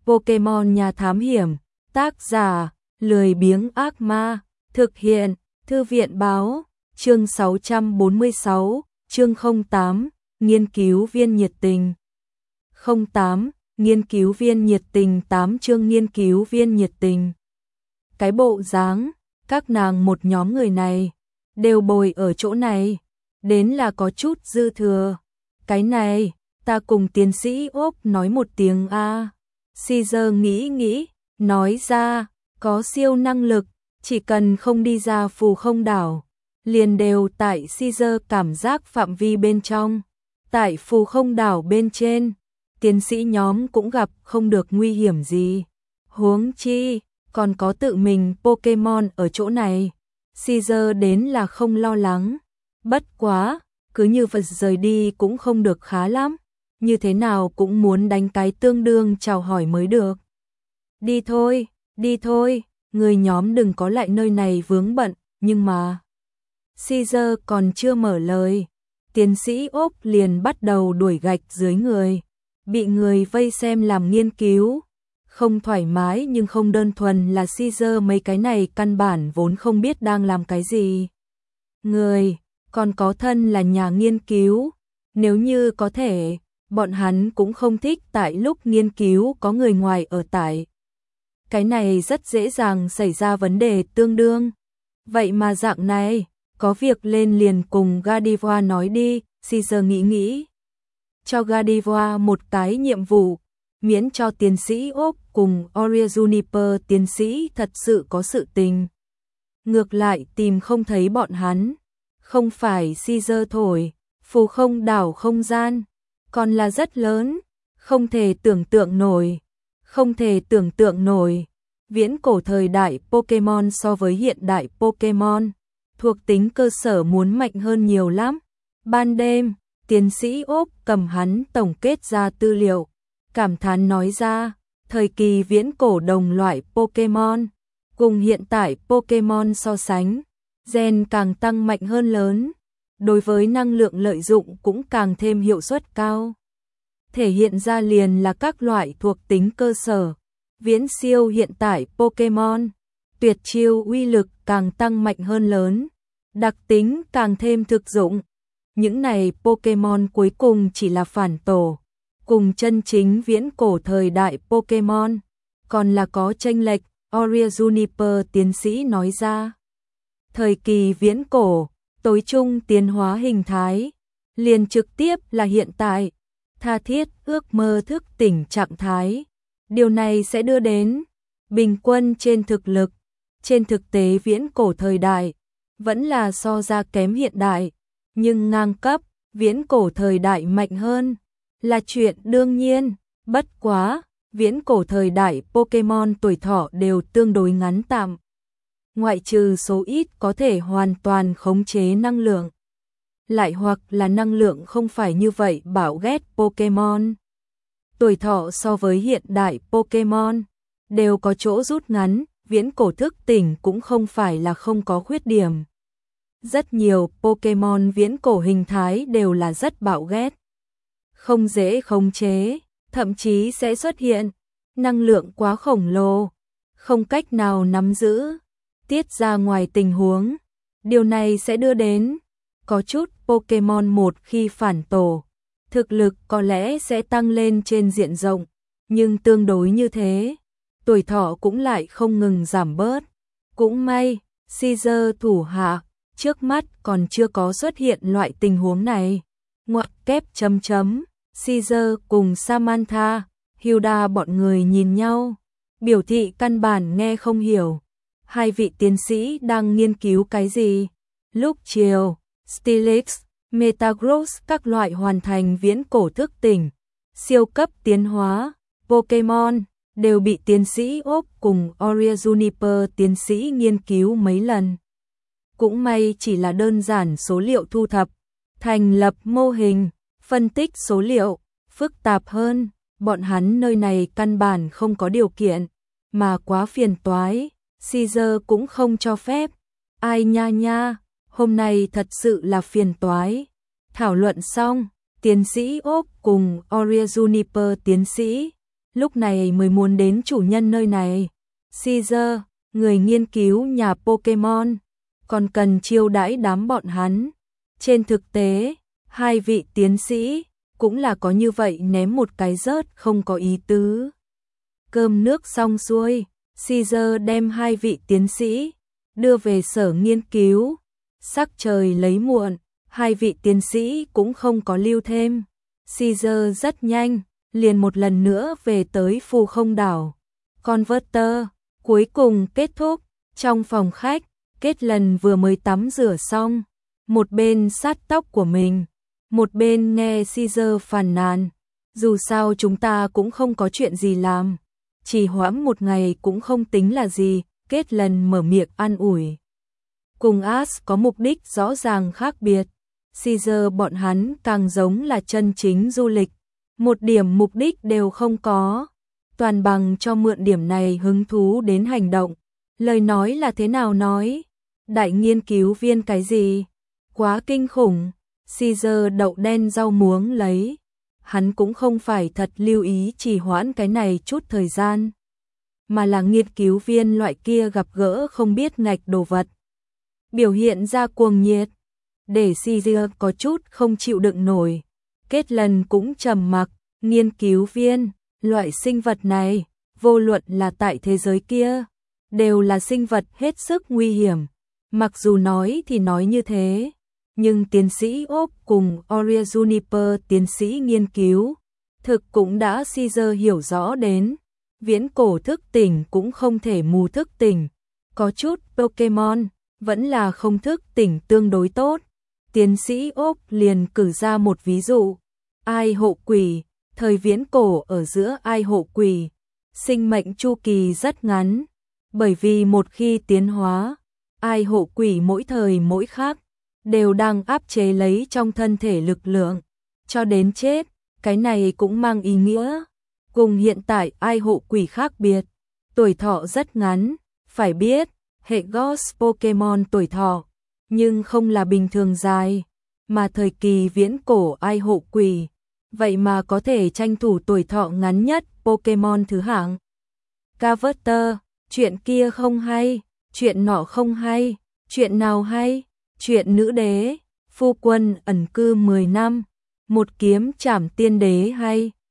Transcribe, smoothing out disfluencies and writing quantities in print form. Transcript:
Pokemon Nhà Thám Hiểm, tác giả, lười biếng ác ma, thực hiện, Thư viện báo, chương 646, chương 08, nghiên cứu viên nhiệt tình. 08, nghiên cứu viên nhiệt tình 8 chương nghiên cứu viên nhiệt tình. Cái bộ dáng, các nàng một nhóm người này, đều bồi ở chỗ này, đến là có chút dư thừa. Cái này, ta cùng tiến sĩ Úc nói một tiếng a. Caesar nghĩ, nói ra, có siêu năng lực, chỉ cần không đi ra phù không đảo, liền đều tại Caesar cảm giác phạm vi bên trong. Tại phù không đảo bên trên, tiến sĩ nhóm cũng gặp không được nguy hiểm gì. Huống chi, còn có tự mình Pokemon ở chỗ này. Caesar đến là không lo lắng. Bất quá, cứ như vật rời đi cũng không được khá lắm. Như thế nào cũng muốn đánh cái tương đương chào hỏi mới được. Đi thôi, người nhóm đừng có lại nơi này vướng bận, nhưng mà... Caesar còn chưa mở lời, tiến sĩ Úc liền bắt đầu đuổi gạch dưới người. Bị người vây xem làm nghiên cứu. Không thoải mái nhưng không đơn thuần là Caesar, mấy cái này căn bản vốn không biết đang làm cái gì. Người, còn có thân là nhà nghiên cứu. Nếu như có thể, bọn hắn cũng không thích tại lúc nghiên cứu có người ngoài ở tại. Cái này rất dễ dàng xảy ra vấn đề tương đương. Vậy mà dạng này, có việc lên liền cùng Gardevoir nói đi, Caesar nghĩ. Cho Gardevoir một cái nhiệm vụ, miễn cho tiến sĩ Úc cùng Aurea Juniper tiến sĩ thật sự có sự tình. Ngược lại tìm không thấy bọn hắn, không phải Caesar thổi, phù không đảo không gian, còn là rất lớn, không thể tưởng tượng nổi. Viễn cổ thời đại Pokemon so với hiện đại Pokemon, thuộc tính cơ sở muốn mạnh hơn nhiều lắm. Ban đêm, tiến sĩ Úc cầm hắn tổng kết ra tư liệu, cảm thán nói ra, thời kỳ viễn cổ đồng loại Pokemon, cùng hiện tại Pokemon so sánh, gen càng tăng mạnh hơn lớn, đối với năng lượng lợi dụng cũng càng thêm hiệu suất cao. Thể hiện ra liền là các loại thuộc tính cơ sở, viễn siêu hiện tại Pokemon, tuyệt chiêu uy lực càng tăng mạnh hơn lớn, đặc tính càng thêm thực dụng. Những này Pokemon cuối cùng chỉ là phản tổ, cùng chân chính viễn cổ thời đại Pokemon, còn là có chênh lệch, Aurea Juniper tiến sĩ nói ra. Thời kỳ viễn cổ, tối trung tiến hóa hình thái, liền trực tiếp là hiện tại, tha thiết ước mơ thức tỉnh trạng thái. Điều này sẽ đưa đến bình quân trên thực lực, trên thực tế viễn cổ thời đại, vẫn là so ra kém hiện đại, nhưng ngang cấp, viễn cổ thời đại mạnh hơn, là chuyện đương nhiên. Bất quá, viễn cổ thời đại Pokemon tuổi thọ đều tương đối ngắn tạm. Ngoại trừ số ít có thể hoàn toàn khống chế năng lượng. Lại hoặc là năng lượng không phải như vậy bảo ghét Pokemon. Tuổi thọ so với hiện đại Pokemon, đều có chỗ rút ngắn, viễn cổ thức tỉnh cũng không phải là không có khuyết điểm. Rất nhiều Pokemon viễn cổ hình thái đều là rất bạo ghét, không dễ khống chế, thậm chí sẽ xuất hiện năng lượng quá khổng lồ, không cách nào nắm giữ, tiết ra ngoài tình huống. Điều này sẽ đưa đến có chút Pokemon một khi phản tổ, thực lực có lẽ sẽ tăng lên trên diện rộng, nhưng tương đối như thế, tuổi thọ cũng lại không ngừng giảm bớt. Cũng may, Caesar thủ hạ trước mắt còn chưa có xuất hiện loại tình huống này. Ngoặc kép chấm chấm, Caesar cùng Samantha, Hilda bọn người nhìn nhau, biểu thị căn bản nghe không hiểu. Hai vị tiến sĩ đang nghiên cứu cái gì? Lúc chiều, Steelix, Metagross các loại hoàn thành viễn cổ thức tỉnh, siêu cấp tiến hóa, Pokemon, đều bị tiến sĩ Úc cùng Aurea Juniper tiến sĩ nghiên cứu mấy lần. Cũng may chỉ là đơn giản số liệu thu thập, thành lập mô hình, phân tích số liệu, phức tạp hơn, bọn hắn nơi này căn bản không có điều kiện, mà quá phiền toái, Caesar cũng không cho phép. Ai nha, hôm nay thật sự là phiền toái. Thảo luận xong, tiến sĩ Úc cùng Aurea Juniper tiến sĩ lúc này mới muốn đến chủ nhân nơi này. Caesar, người nghiên cứu nhà Pokemon, còn cần chiêu đãi đám bọn hắn. Trên thực tế, hai vị tiến sĩ cũng là có như vậy ném một cái rớt không có ý tứ. Cơm nước xong xuôi, Caesar đem hai vị tiến sĩ đưa về sở nghiên cứu. Sắc trời lấy muộn, hai vị tiến sĩ cũng không có lưu thêm. Caesar rất nhanh, liền một lần nữa về tới phù không đảo. Converter, cuối cùng kết thúc, trong phòng khách, Kết Lần vừa mới tắm rửa xong, một bên sát tóc của mình, một bên nghe Caesar phàn nàn. Dù sao chúng ta cũng không có chuyện gì làm, chỉ hoãn một ngày cũng không tính là gì, Kết Lần mở miệng an ủi. Cùng Ash có mục đích rõ ràng khác biệt. Caesar bọn hắn càng giống là chân chính du lịch, một điểm mục đích đều không có. Toàn bằng cho mượn điểm này hứng thú đến hành động. Lời nói là thế nào nói? Đại nghiên cứu viên cái gì? Quá kinh khủng. Caesar đậu đen rau muống lấy. Hắn cũng không phải thật lưu ý trì hoãn cái này chút thời gian, mà là nghiên cứu viên loại kia gặp gỡ không biết ngạch đồ vật. Biểu hiện ra cuồng nhiệt, để Caesar có chút không chịu đựng nổi. Kết Lần cũng trầm mặc, nghiên cứu viên, loại sinh vật này, vô luận là tại thế giới kia, đều là sinh vật hết sức nguy hiểm. Mặc dù nói thì nói như thế, nhưng tiến sĩ Ốc cùng Aurea Juniper tiến sĩ nghiên cứu, thực cũng đã Caesar hiểu rõ đến, viễn cổ thức tỉnh cũng không thể mù thức tỉnh, có chút Pokemon vẫn là không thức tỉnh tương đối tốt. Tiến sĩ Ốc liền cử ra một ví dụ, Ai hộ quỷ, thời viễn cổ ở giữa Ai hộ quỷ, sinh mệnh chu kỳ rất ngắn, bởi vì một khi tiến hóa, Ai hộ quỷ mỗi thời mỗi khác đều đang áp chế lấy trong thân thể lực lượng, cho đến chết. Cái này cũng mang ý nghĩa, cùng hiện tại Ai hộ quỷ khác biệt, tuổi thọ rất ngắn. Phải biết, hệ Ghost Pokemon tuổi thọ, nhưng không là bình thường dài, mà thời kỳ viễn cổ Ai hộ quỷ, vậy mà có thể tranh thủ tuổi thọ ngắn nhất Pokemon thứ hạng. Carver, chuyện kia không hay, chuyện nọ không hay, chuyện nào hay? Chuyện nữ đế, phu quân ẩn cư 10 năm, một kiếm trảm tiên đế hay.